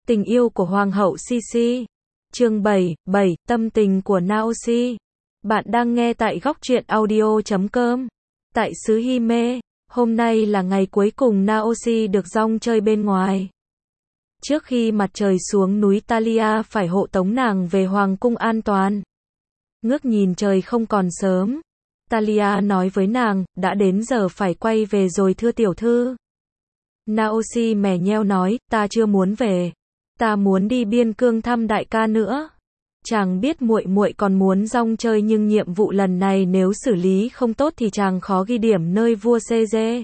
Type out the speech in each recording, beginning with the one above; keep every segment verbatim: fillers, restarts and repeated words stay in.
Tình yêu của Hoàng hậu Sisi. Chương bảy, bảy, tâm tình của Naoshi. Bạn đang nghe tại góc truyện audio chấm com. Tại xứ Hime, hôm nay là ngày cuối cùng Naoshi được rong chơi bên ngoài. Trước khi mặt trời xuống núi, Talia phải hộ tống nàng về hoàng cung an toàn. Ngước nhìn trời không còn sớm, Talia nói với nàng, đã đến giờ phải quay về rồi thưa tiểu thư. Naoshi mè nheo nói, ta chưa muốn về. Ta muốn đi biên cương thăm đại ca nữa. Chàng biết muội muội còn muốn rong chơi, nhưng nhiệm vụ lần này nếu xử lý không tốt thì chàng khó ghi điểm nơi vua Seze.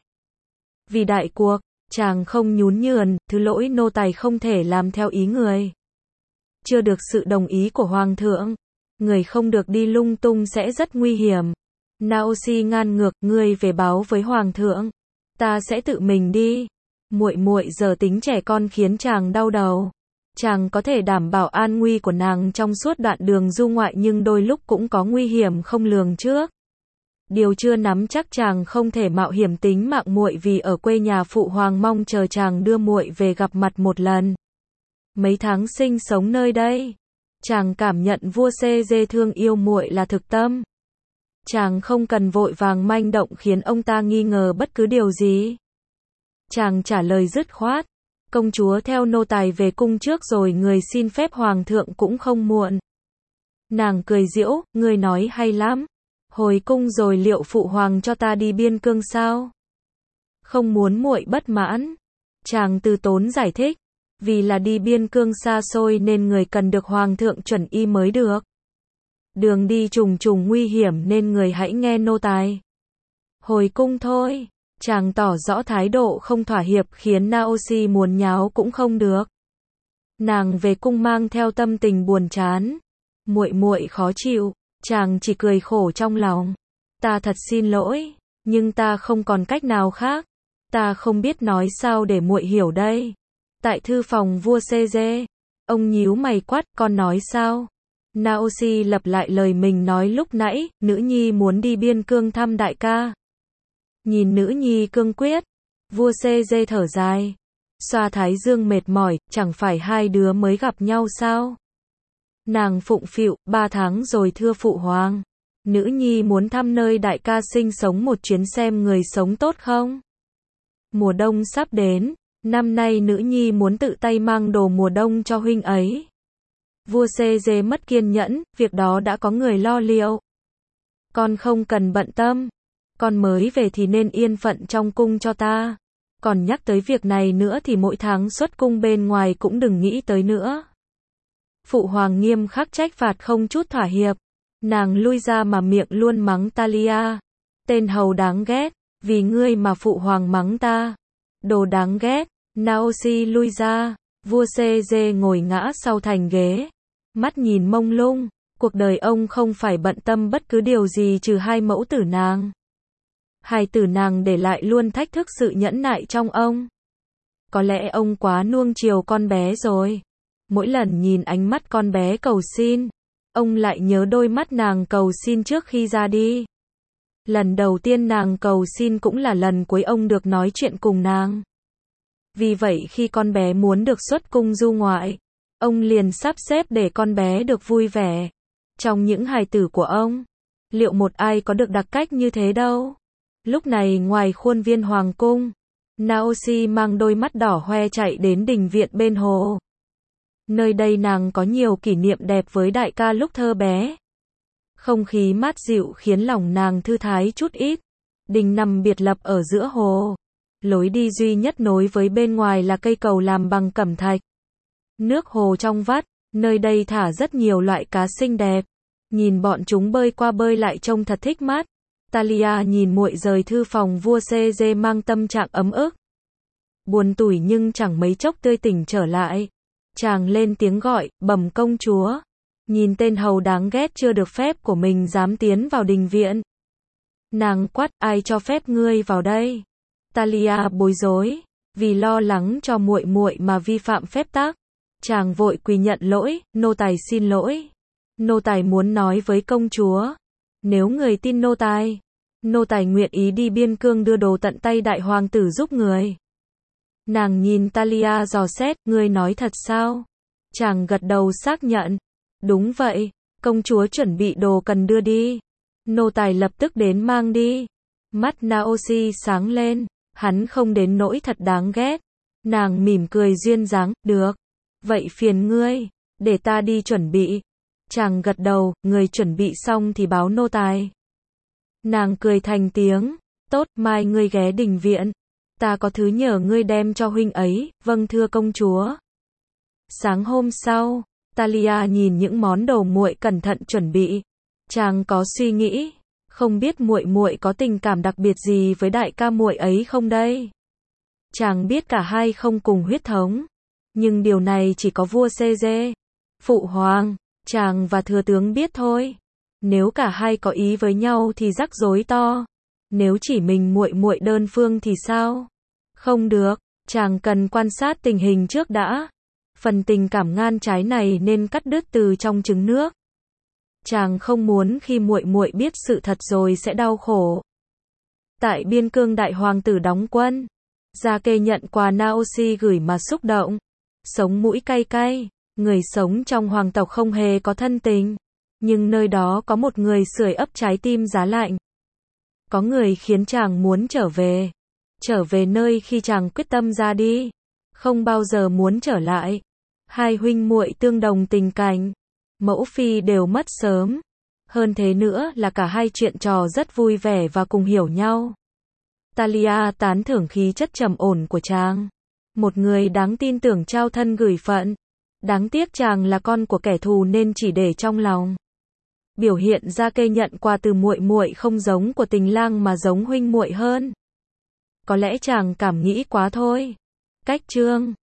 Vì đại cuộc, chàng không nhún nhường, thứ lỗi nô tài không thể làm theo ý người. Chưa được sự đồng ý của hoàng thượng, người không được đi lung tung sẽ rất nguy hiểm. Naoshi ngan ngược, ngươi về báo với hoàng thượng. Ta sẽ tự mình đi. Muội muội giờ tính trẻ con khiến chàng đau đầu. Chàng có thể đảm bảo an nguy của nàng trong suốt đoạn đường du ngoại, nhưng đôi lúc cũng có nguy hiểm không lường trước. Điều chưa nắm chắc, chàng không thể mạo hiểm tính mạng muội vì ở quê nhà phụ hoàng mong chờ chàng đưa muội về gặp mặt một lần. Mấy tháng sinh sống nơi đây, chàng cảm nhận vua Seze thương yêu muội là thực tâm. Chàng không cần vội vàng manh động khiến ông ta nghi ngờ bất cứ điều gì. Chàng trả lời dứt khoát, công chúa theo nô tài về cung trước rồi người xin phép hoàng thượng cũng không muộn. Nàng cười giễu, ngươi nói hay lắm. Hồi cung rồi liệu phụ hoàng cho ta đi biên cương sao? Không muốn muội bất mãn. Chàng từ tốn giải thích, vì là đi biên cương xa xôi nên người cần được hoàng thượng chuẩn y mới được. Đường đi trùng trùng nguy hiểm nên người hãy nghe nô tài. Hồi cung thôi. Chàng tỏ rõ thái độ không thỏa hiệp khiến Naoshi muốn nháo cũng không được. Nàng về cung mang theo tâm tình buồn chán. Muội muội khó chịu, chàng chỉ cười khổ trong lòng. Ta thật xin lỗi, nhưng ta không còn cách nào khác. Ta không biết nói sao để muội hiểu đây. Tại thư phòng vua Seze, ông nhíu mày quát, con nói sao? Naoshi lặp lại lời mình nói lúc nãy, nữ nhi muốn đi biên cương thăm đại ca. Nhìn nữ nhi cương quyết, vua Seze thở dài, xoa thái dương mệt mỏi, chẳng phải hai đứa mới gặp nhau sao? Nàng phụng phịu, ba tháng rồi thưa phụ hoàng. Nữ nhi muốn thăm nơi đại ca sinh sống một chuyến xem người sống tốt không? Mùa đông sắp đến, năm nay nữ nhi muốn tự tay mang đồ mùa đông cho huynh ấy. Vua Seze mất kiên nhẫn, việc đó đã có người lo liệu. Con không cần bận tâm. Con mới về thì nên yên phận trong cung cho ta. Còn nhắc tới việc này nữa thì mỗi tháng xuất cung bên ngoài cũng đừng nghĩ tới nữa. Phụ hoàng nghiêm khắc trách phạt không chút thỏa hiệp. Nàng lui ra mà miệng luôn mắng Talia. Tên hầu đáng ghét, vì ngươi mà phụ hoàng mắng ta. Đồ đáng ghét. Naoshi lui ra, vua Seze ngồi ngã sau thành ghế. Mắt nhìn mông lung, cuộc đời ông không phải bận tâm bất cứ điều gì trừ hai mẫu tử nàng. Hai tử nàng để lại luôn thách thức sự nhẫn nại trong ông. Có lẽ ông quá nuông chiều con bé rồi. Mỗi lần nhìn ánh mắt con bé cầu xin, ông lại nhớ đôi mắt nàng cầu xin trước khi ra đi. Lần đầu tiên nàng cầu xin cũng là lần cuối ông được nói chuyện cùng nàng. Vì vậy khi con bé muốn được xuất cung du ngoại, ông liền sắp xếp để con bé được vui vẻ. Trong những hài tử của ông, liệu một ai có được đặc cách như thế đâu. Lúc này ngoài khuôn viên hoàng cung, Naoshi mang đôi mắt đỏ hoe chạy đến đình viện bên hồ. Nơi đây nàng có nhiều kỷ niệm đẹp với đại ca lúc thơ bé. Không khí mát dịu khiến lòng nàng thư thái chút ít. Đình nằm biệt lập ở giữa hồ. Lối đi duy nhất nối với bên ngoài là cây cầu làm bằng cẩm thạch. Nước hồ trong vắt, nơi đây thả rất nhiều loại cá xinh đẹp. Nhìn bọn chúng bơi qua bơi lại trông thật thích mắt. Talia nhìn muội rời thư phòng vua Seze mang tâm trạng ấm ức. Buồn tủi nhưng chẳng mấy chốc tươi tỉnh trở lại. Chàng lên tiếng gọi, bẩm công chúa. Nhìn tên hầu đáng ghét chưa được phép của mình dám tiến vào đình viện. Nàng quát, ai cho phép ngươi vào đây? Talia bối rối, vì lo lắng cho muội muội mà vi phạm phép tắc. Chàng vội quỳ nhận lỗi, nô tài xin lỗi. Nô tài muốn nói với công chúa. Nếu người tin nô tài, nô tài nguyện ý đi biên cương đưa đồ tận tay đại hoàng tử giúp người. Nàng nhìn Talia dò xét, ngươi nói thật sao? Chàng gật đầu xác nhận. Đúng vậy, công chúa chuẩn bị đồ cần đưa đi. Nô tài lập tức đến mang đi. Mắt Naoshi sáng lên, hắn không đến nỗi thật đáng ghét. Nàng mỉm cười duyên dáng, được. Vậy phiền ngươi, để ta đi chuẩn bị. Chàng gật đầu, người chuẩn bị xong thì báo nô tài. Nàng cười thành tiếng, tốt, mai ngươi ghé đình viện. Ta có thứ nhờ ngươi đem cho huynh ấy, vâng thưa công chúa. Sáng hôm sau, Talia nhìn những món đồ muội cẩn thận chuẩn bị. Chàng có suy nghĩ, không biết muội muội có tình cảm đặc biệt gì với đại ca muội ấy không đây? Chàng biết cả hai không cùng huyết thống, nhưng điều này chỉ có vua Caesar, phụ hoàng, chàng và thừa tướng biết thôi. Nếu cả hai có ý với nhau thì rắc rối to. Nếu chỉ mình muội muội đơn phương thì sao? Không được, chàng cần quan sát tình hình trước đã. Phần tình cảm ngan trái này nên cắt đứt từ trong trứng nước. Chàng không muốn khi muội muội biết sự thật rồi sẽ đau khổ. Tại biên cương đại hoàng tử đóng quân, Gia-kê nhận quà Naoshi gửi mà xúc động. Sống mũi cay cay, người sống trong hoàng tộc không hề có thân tình. Nhưng nơi đó có một người sưởi ấm trái tim giá lạnh. Có người khiến chàng muốn trở về. Trở về nơi khi chàng quyết tâm ra đi. Không bao giờ muốn trở lại. Hai huynh muội tương đồng tình cảnh. Mẫu phi đều mất sớm. Hơn thế nữa là cả hai chuyện trò rất vui vẻ và cùng hiểu nhau. Talia tán thưởng khí chất trầm ổn của chàng. Một người đáng tin tưởng trao thân gửi phận. Đáng tiếc chàng là con của kẻ thù nên chỉ để trong lòng. Biểu hiện Gia-kê nhận quà từ muội muội không giống của tình lang mà giống huynh muội hơn. Có lẽ chàng cảm nghĩ quá thôi. Cách chương